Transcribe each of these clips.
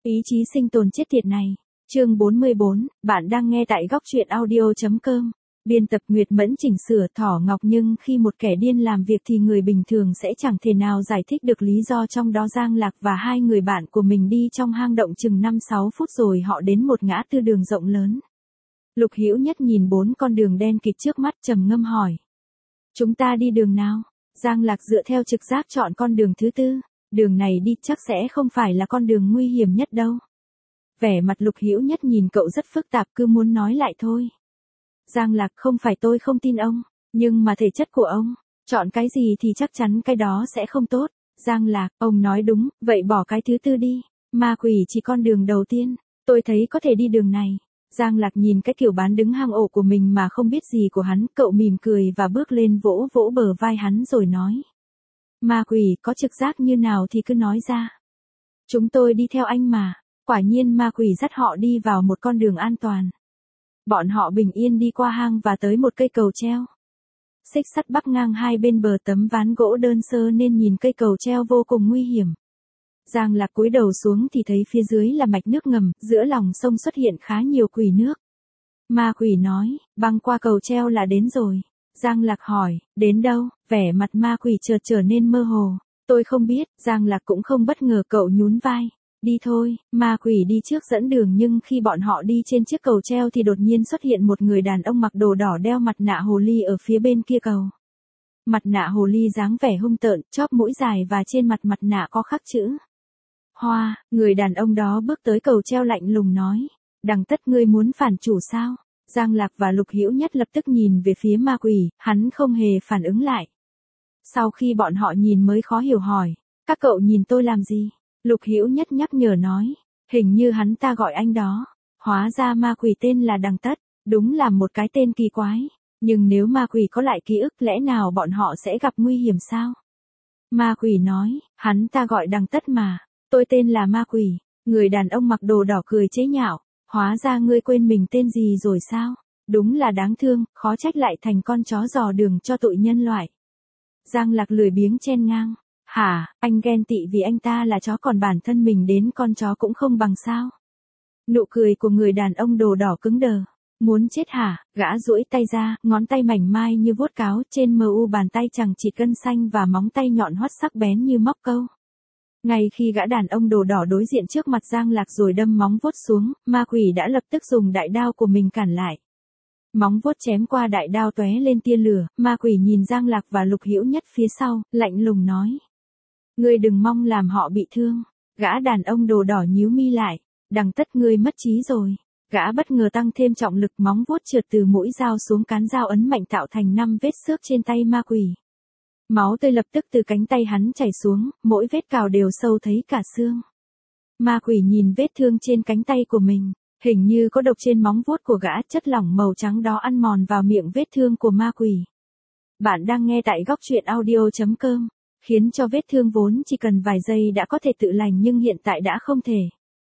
Ý chí sinh tồn chết tiệt này. Chương 44, bạn đang nghe tại góc truyện audio.com. Biên tập Nguyệt Mẫn chỉnh sửa Thỏ Ngọc, nhưng khi một kẻ điên làm việc thì người bình thường sẽ chẳng thể nào giải thích được lý do trong đó. Giang Lạc và hai người bạn của mình đi trong hang động chừng 5-6 phút rồi họ đến một ngã tư đường rộng lớn. Lục Hữu Nhất nhìn 4 con đường đen kịt trước mắt trầm ngâm hỏi. Chúng ta đi đường nào? Giang Lạc dựa theo trực giác chọn con đường thứ tư. Đường này đi chắc sẽ không phải là con đường nguy hiểm nhất đâu. Vẻ mặt Lục Hữu Nhất nhìn cậu rất phức tạp, cứ muốn nói lại thôi. Giang Lạc, không phải tôi không tin ông, nhưng mà thể chất của ông, chọn cái gì thì chắc chắn cái đó sẽ không tốt. Giang Lạc, ông nói đúng, vậy bỏ cái thứ tư đi. Ma quỷ chỉ con đường đầu tiên, tôi thấy có thể đi đường này. Giang Lạc nhìn cái kiểu bán đứng hang ổ của mình mà không biết gì của hắn, cậu mỉm cười và bước lên vỗ vỗ bờ vai hắn rồi nói. Ma quỷ, có trực giác như nào thì cứ nói ra. Chúng tôi đi theo anh mà. Quả nhiên ma quỷ dắt họ đi vào một con đường an toàn. Bọn họ bình yên đi qua hang và tới một cây cầu treo. Xích sắt bắc ngang hai bên bờ tấm ván gỗ đơn sơ nên nhìn cây cầu treo vô cùng nguy hiểm. Giang Lạc cúi đầu xuống thì thấy phía dưới là mạch nước ngầm, giữa lòng sông xuất hiện khá nhiều quỷ nước. Ma quỷ nói, băng qua cầu treo là đến rồi. Giang Lạc hỏi, đến đâu? Vẻ mặt ma quỷ chợt trở nên mơ hồ. Tôi không biết. Giang Lạc cũng không bất ngờ, cậu nhún vai. Đi thôi. Ma quỷ đi trước dẫn đường, nhưng khi bọn họ đi trên chiếc cầu treo thì đột nhiên xuất hiện một người đàn ông mặc đồ đỏ đeo mặt nạ hồ ly ở phía bên kia cầu. Mặt nạ hồ ly dáng vẻ hung tợn, chóp mũi dài và trên mặt mặt nạ có khắc chữ Hoa. Người đàn ông đó bước tới cầu treo lạnh lùng nói. Đằng Tất, ngươi muốn phản chủ sao? Giang Lạc và Lục Hữu Nhất lập tức nhìn về phía ma quỷ, hắn không hề phản ứng lại. Sau khi bọn họ nhìn mới khó hiểu hỏi, các cậu nhìn tôi làm gì? Lục Hữu Nhất nhắc nhở nói, hình như hắn ta gọi anh đó. Hóa ra ma quỷ tên là Đằng Tất, đúng là một cái tên kỳ quái. Nhưng nếu ma quỷ có lại ký ức, lẽ nào bọn họ sẽ gặp nguy hiểm sao? Ma quỷ nói, hắn ta gọi Đằng Tất mà, tôi tên là ma quỷ. Người đàn ông mặc đồ đỏ cười chế nhạo. Hóa ra ngươi quên mình tên gì rồi sao? Đúng là đáng thương, khó trách lại thành con chó dò đường cho tụi nhân loại. Giang Lạc lười biếng chen ngang. Hả, anh ghen tị vì anh ta là chó còn bản thân mình đến con chó cũng không bằng sao? Nụ cười của người đàn ông đồ đỏ cứng đờ. Muốn chết hả? Gã duỗi tay ra, ngón tay mảnh mai như vuốt cáo, trên mu bàn tay chằng chịt gân xanh và móng tay nhọn hoắt sắc bén như móc câu. Ngay khi gã đàn ông đồ đỏ đối diện trước mặt Giang Lạc rồi đâm móng vuốt xuống, ma quỷ đã lập tức dùng đại đao của mình cản lại. Móng vuốt chém qua đại đao tóe lên tia lửa, ma quỷ nhìn Giang Lạc và Lục Hữu Nhất phía sau, lạnh lùng nói. Ngươi đừng mong làm họ bị thương. Gã đàn ông đồ đỏ nhíu mi lại. Đằng Tất, ngươi mất trí rồi. Gã bất ngờ tăng thêm trọng lực, móng vuốt trượt từ mũi dao xuống cán dao ấn mạnh tạo thành 5 vết xước trên tay ma quỷ. Máu tươi lập tức từ cánh tay hắn chảy xuống, mỗi vết cào đều sâu thấy cả xương. Ma quỷ nhìn vết thương trên cánh tay của mình, hình như có độc trên móng vuốt của gã, chất lỏng màu trắng đó ăn mòn vào miệng vết thương của ma quỷ. Bạn đang nghe tại góc truyện audio.com, khiến cho vết thương vốn chỉ cần vài giây đã có thể tự lành nhưng hiện tại đã không thể.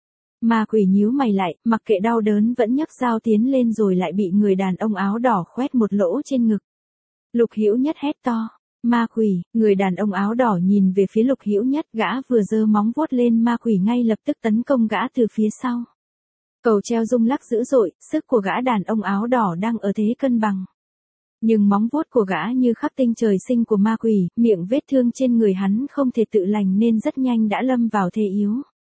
Ma quỷ nhíu mày lại, mặc kệ đau đớn vẫn nhấc dao tiến lên rồi lại bị người đàn ông áo đỏ khoét một lỗ trên ngực. Lục Hữu Nhất hét to. Ma quỷ. Người đàn ông áo đỏ nhìn về phía Lục Hữu Nhất, gã vừa giơ móng vuốt lên, ma quỷ ngay lập tức tấn công gã từ phía sau. Cầu treo rung lắc dữ dội, sức của gã đàn ông áo đỏ đang ở thế cân bằng. Nhưng móng vuốt của gã như khắc tinh trời sinh của ma quỷ, miệng vết thương trên người hắn không thể tự lành nên rất nhanh đã lâm vào thế yếu.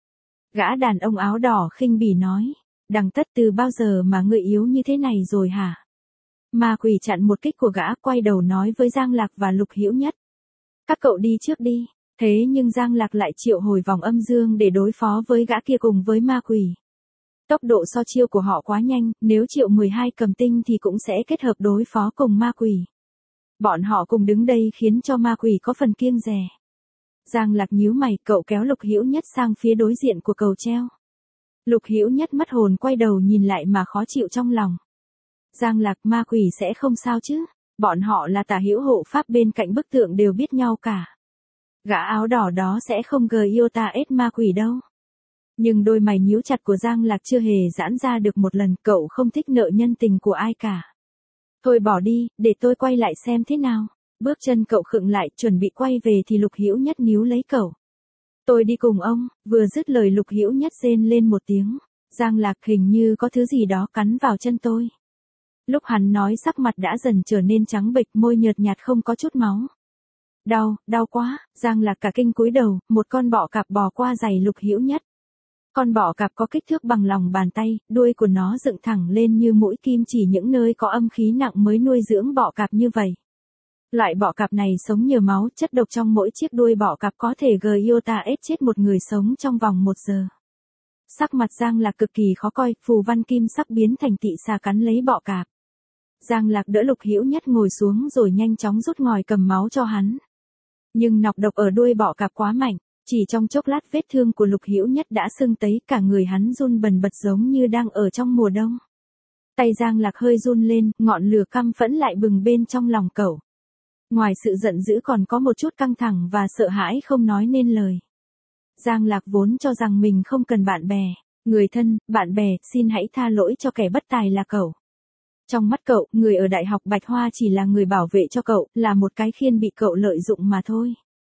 Gã đàn ông áo đỏ khinh bỉ nói, Đằng Tất, từ bao giờ mà ngươi yếu như thế này rồi hả? Ma quỷ chặn một kích của gã, quay đầu nói với Giang Lạc và Lục Hữu Nhất. Các cậu đi trước đi. Thế nhưng Giang Lạc lại triệu hồi vòng âm dương để đối phó với gã kia cùng với ma quỷ. Tốc độ so chiêu của họ quá nhanh, nếu triệu 12 cầm tinh thì cũng sẽ kết hợp đối phó cùng ma quỷ. Bọn họ cùng đứng đây khiến cho ma quỷ có phần kiêng dè. Giang Lạc nhíu mày, cậu kéo Lục Hữu Nhất sang phía đối diện của cầu treo. Lục Hữu Nhất mất hồn quay đầu nhìn lại mà khó chịu trong lòng. Giang Lạc, ma quỷ sẽ không sao chứ? Bọn họ là tả hữu hộ pháp bên cạnh bức tượng đều biết nhau cả. Gã áo đỏ đó sẽ không yêu ta ết ma quỷ đâu. Nhưng đôi mày nhíu chặt của Giang Lạc chưa hề giãn ra được một lần, cậu không thích nợ nhân tình của ai cả. Thôi bỏ đi, để tôi quay lại xem thế nào. Bước chân cậu khựng lại, chuẩn bị quay về thì Lục Hữu Nhất níu lấy cậu. Tôi đi cùng ông, vừa dứt lời Lục Hữu Nhất rên lên một tiếng. Giang Lạc hình như có thứ gì đó cắn vào chân tôi. Lúc hắn nói sắc mặt đã dần trở nên trắng bệch, môi nhợt nhạt không có chút máu. Đau quá, Giang Lạc cả kinh cúi đầu, một con bọ cạp bò qua giày Lục Hữu Nhất. Con bọ cạp có kích thước bằng lòng bàn tay, đuôi của nó dựng thẳng lên như mũi kim, chỉ những nơi có âm khí nặng mới nuôi dưỡng bọ cạp như vậy. Loại bọ cạp này sống nhờ máu, chất độc trong mỗi chiếc đuôi bọ cạp có thể gây iota ết chết một người sống trong vòng 1 giờ. Sắc mặt Giang Lạc cực kỳ khó coi, phù văn kim sắc biến thành tị xà cắn lấy bọ cạp. Giang Lạc đỡ Lục Hữu Nhất ngồi xuống rồi nhanh chóng rút ngòi cầm máu cho hắn. Nhưng nọc độc ở đuôi bọ cạp quá mạnh, chỉ trong chốc lát vết thương của Lục Hữu Nhất đã sưng tấy, cả người hắn run bần bật giống như đang ở trong mùa đông. Tay Giang Lạc hơi run lên, ngọn lửa căm phẫn lại bừng bên trong lòng cậu. Ngoài sự giận dữ còn có một chút căng thẳng và sợ hãi không nói nên lời. Giang Lạc vốn cho rằng mình không cần bạn bè, người thân, bạn bè, xin hãy tha lỗi cho kẻ bất tài là cậu. Trong mắt cậu, người ở Đại học Bạch Hoa chỉ là người bảo vệ cho cậu, là một cái khiên bị cậu lợi dụng mà thôi.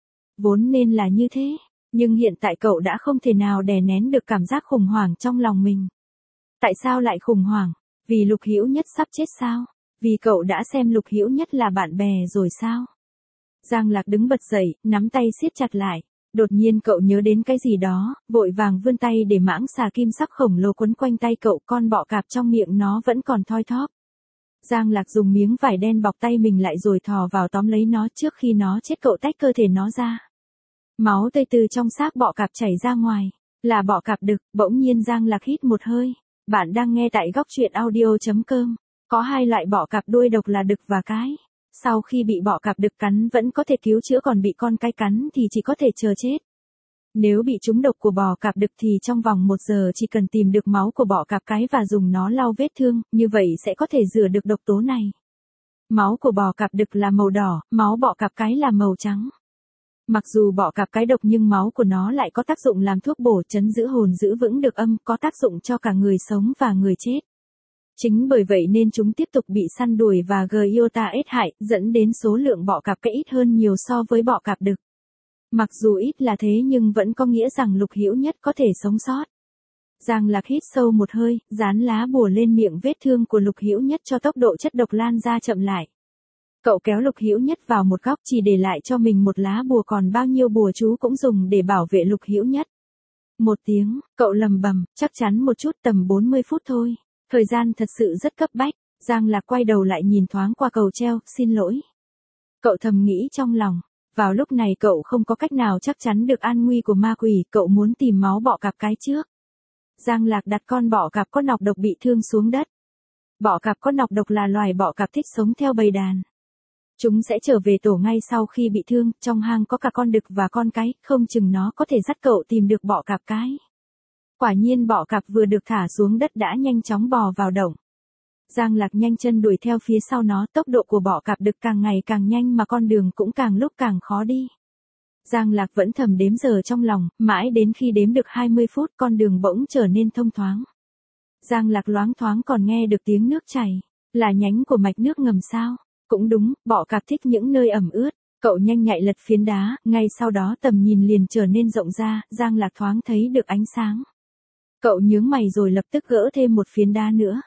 Vốn nên là như thế, nhưng hiện tại cậu đã không thể nào đè nén được cảm giác khủng hoảng trong lòng mình. Tại sao lại khủng hoảng? Vì Lục Hữu Nhất sắp chết sao? Vì cậu đã xem Lục Hữu Nhất là bạn bè rồi sao? Giang Lạc đứng bật dậy, nắm tay siết chặt lại. Đột nhiên cậu nhớ đến cái gì đó, vội vàng vươn tay để mãng xà kim sắc khổng lồ quấn quanh tay cậu, con bọ cạp trong miệng nó vẫn còn thoi thóp. Giang Lạc dùng miếng vải đen bọc tay mình lại rồi thò vào tóm lấy nó trước khi nó chết, cậu tách cơ thể nó ra. Máu tươi từ trong xác bọ cạp chảy ra ngoài, là bọ cạp đực. Bỗng nhiên Giang Lạc hít một hơi. Bạn đang nghe tại góc truyện audio.com. Có 2 loại bọ cạp đuôi độc là đực và cái. Sau khi bị bọ cạp đực cắn vẫn có thể cứu chữa, còn bị con cái cắn thì chỉ có thể chờ chết. Nếu bị trúng độc của bọ cạp đực thì trong vòng 1 giờ chỉ cần tìm được máu của bọ cạp cái và dùng nó lau vết thương, như vậy sẽ có thể rửa được độc tố này. Máu của bọ cạp đực là màu đỏ, máu bọ cạp cái là màu trắng. Mặc dù bọ cạp cái độc nhưng máu của nó lại có tác dụng làm thuốc bổ, trấn giữ hồn, giữ vững được âm, có tác dụng cho cả người sống và người chết. Chính bởi vậy nên chúng tiếp tục bị săn đuổi và gây iota ết hại, dẫn đến số lượng bọ cạp cái ít hơn nhiều so với bọ cạp đực. Mặc dù ít là thế nhưng vẫn có nghĩa rằng Lục Hữu Nhất có thể sống sót. Giang Lạc hít sâu một hơi, dán lá bùa lên miệng vết thương của Lục Hữu Nhất cho tốc độ chất độc lan ra chậm lại. Cậu kéo Lục Hữu Nhất vào một góc, chỉ để lại cho mình một lá bùa, còn bao nhiêu bùa chú cũng dùng để bảo vệ Lục Hữu Nhất. Một tiếng, cậu lầm bầm, chắc chắn một chút, tầm 40 phút thôi. Thời gian thật sự rất cấp bách. Giang Lạc quay đầu lại nhìn thoáng qua cầu treo, xin lỗi. Cậu thầm nghĩ trong lòng. Vào lúc này cậu không có cách nào chắc chắn được an nguy của ma quỷ, cậu muốn tìm máu bọ cạp cái trước. Giang Lạc đặt con bọ cạp có nọc độc bị thương xuống đất. Bọ cạp có nọc độc là loài bọ cạp thích sống theo bầy đàn. Chúng sẽ trở về tổ ngay sau khi bị thương, trong hang có cả con đực và con cái, không chừng nó có thể dắt cậu tìm được bọ cạp cái. Quả nhiên bọ cạp vừa được thả xuống đất đã nhanh chóng bò vào động. Giang Lạc nhanh chân đuổi theo phía sau nó, tốc độ của bọ cạp đực càng ngày càng nhanh mà con đường cũng càng lúc càng khó đi. Giang Lạc vẫn thầm đếm giờ trong lòng, mãi đến khi đếm được 20 phút con đường bỗng trở nên thông thoáng. Giang Lạc loáng thoáng còn nghe được tiếng nước chảy, là nhánh của mạch nước ngầm sao? Cũng đúng, bọ cạp thích những nơi ẩm ướt. Cậu nhanh nhạy lật phiến đá, ngay sau đó tầm nhìn liền trở nên rộng ra, Giang Lạc thoáng thấy được ánh sáng. Cậu nhướng mày rồi lập tức gỡ thêm một phiến đá nữa.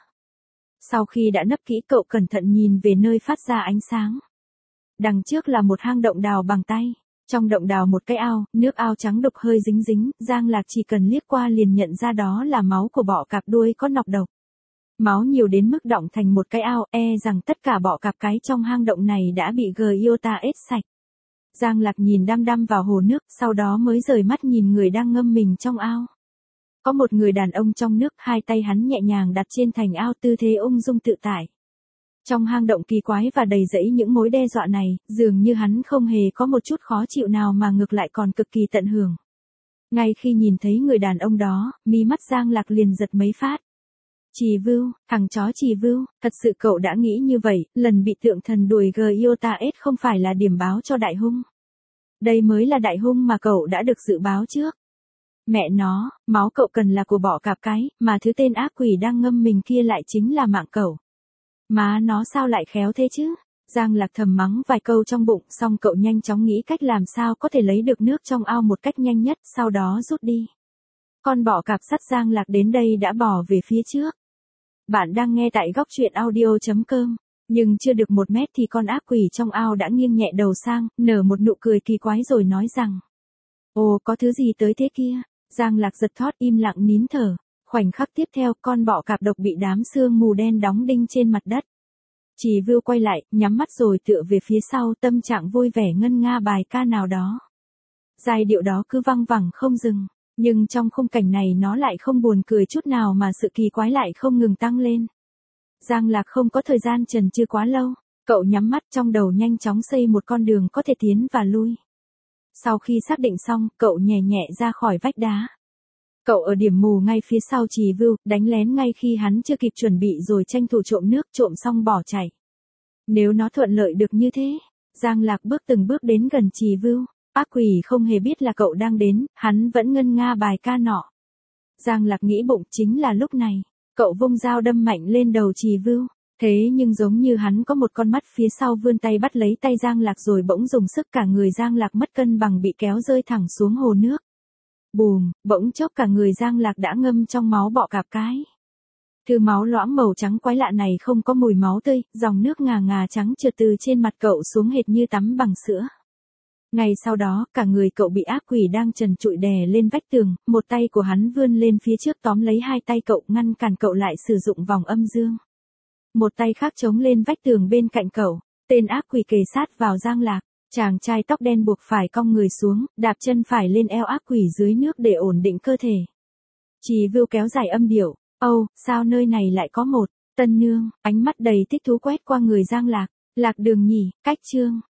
Sau khi đã nấp kỹ, cậu cẩn thận nhìn về nơi phát ra ánh sáng. Đằng trước là một hang động đào bằng tay. Trong động đào một cái ao, nước ao trắng đục hơi dính dính, Giang Lạc chỉ cần liếc qua liền nhận ra đó là máu của bọ cạp đuôi có nọc độc. Máu nhiều đến mức đọng thành một cái ao, rằng tất cả bọ cạp cái trong hang động này đã bị iota ết sạch. Giang Lạc nhìn đăm đăm vào hồ nước, sau đó mới rời mắt nhìn người đang ngâm mình trong ao. Có một người đàn ông trong nước, 2 tay hắn nhẹ nhàng đặt trên thành ao, tư thế ung dung tự tại. Trong hang động kỳ quái và đầy rẫy những mối đe dọa này, dường như hắn không hề có một chút khó chịu nào mà ngược lại còn cực kỳ tận hưởng. Ngay khi nhìn thấy người đàn ông đó, mí mắt Giang Lạc liền giật mấy phát. Trì Vưu, thằng chó Trì Vưu, thật sự cậu đã nghĩ như vậy, lần bị tượng thần đuổi iota ết không phải là điểm báo cho đại hung. Đây mới là đại hung mà cậu đã được dự báo trước. Mẹ nó, máu cậu cần là của bọ cạp cái, mà thứ tên ác quỷ đang ngâm mình kia lại chính là mạng cậu. Má nó sao lại khéo thế chứ? Giang Lạc thầm mắng vài câu trong bụng, xong cậu nhanh chóng nghĩ cách làm sao có thể lấy được nước trong ao một cách nhanh nhất, sau đó rút đi. Con bọ cạp sắt Giang Lạc đến đây đã bò về phía trước. Bạn đang nghe tại góc truyện audio.com. Nhưng chưa được 1 mét thì con ác quỷ trong ao đã nghiêng nhẹ đầu sang, nở một nụ cười kỳ quái rồi nói rằng: Ồ, có thứ gì tới thế kia? Giang Lạc giật thót im lặng nín thở. Khoảnh khắc tiếp theo, con bọ cạp độc bị đám sương mù đen đóng đinh trên mặt đất. Chỉ Vưu quay lại, nhắm mắt rồi tựa về phía sau, tâm trạng vui vẻ ngân nga bài ca nào đó. Giai điệu đó cứ văng vẳng không dừng, nhưng trong khung cảnh này nó lại không buồn cười chút nào mà sự kỳ quái lại không ngừng tăng lên. Giang Lạc không có thời gian chần chừ quá lâu, cậu nhắm mắt trong đầu nhanh chóng xây một con đường có thể tiến và lui. Sau khi xác định xong, cậu nhẹ nhẹ ra khỏi vách đá. Cậu ở điểm mù ngay phía sau Trì Vưu, đánh lén ngay khi hắn chưa kịp chuẩn bị rồi tranh thủ trộm nước, trộm xong bỏ chạy. Nếu nó thuận lợi được như thế, Giang Lạc bước từng bước đến gần Trì Vưu. Ác quỷ không hề biết là cậu đang đến, hắn vẫn ngân nga bài ca nọ. Giang Lạc nghĩ bụng, chính là lúc này, cậu vung dao đâm mạnh lên đầu Trì Vưu. Thế nhưng giống như hắn có một con mắt phía sau vươn tay bắt lấy tay Giang Lạc rồi bỗng dùng sức, cả người Giang Lạc mất cân bằng bị kéo rơi thẳng xuống hồ nước. Bùm, bỗng chốc cả người Giang Lạc đã ngâm trong máu bọ cạp cái. Thứ máu loãng màu trắng quái lạ này không có mùi máu tươi, dòng nước ngà ngà trắng trượt từ trên mặt cậu xuống hệt như tắm bằng sữa. Ngay sau đó, cả người cậu bị ác quỷ đang trần trụi đè lên vách tường, một tay của hắn vươn lên phía trước tóm lấy hai tay cậu, ngăn cản cậu lại sử dụng vòng âm dương. Một tay khác chống lên vách tường bên cạnh cậu, tên ác quỷ kề sát vào Giang Lạc. Chàng trai tóc đen buộc phải cong người xuống, đạp chân phải lên eo ác quỷ dưới nước để ổn định cơ thể. Trì Vưu kéo dài âm điệu, Âu, sao nơi này lại có một tân nương, ánh mắt đầy thích thú quét qua người Giang Lạc. Lạc Đường nhỉ, cách chương.